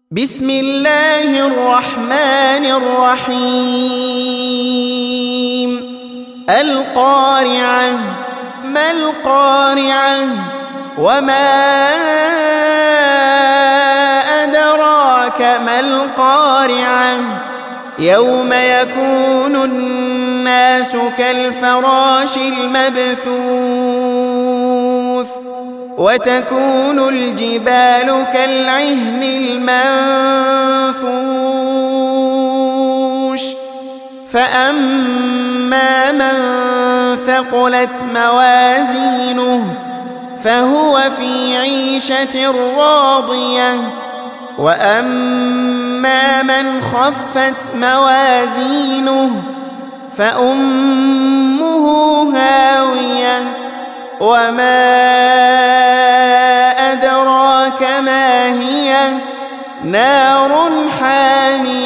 بسم الله الرحمن الرحيم القارعة ما القارعة وما أدراك ما القارعة يوم يكون الناس كالفراش المبثوث وتكون الجبال كالعهن المنفوش فأما من ثقلت موازينه فهو في عيشة راضية وأما من خفت موازينه فأمه هاوية وما أدراك ما هي نار حامية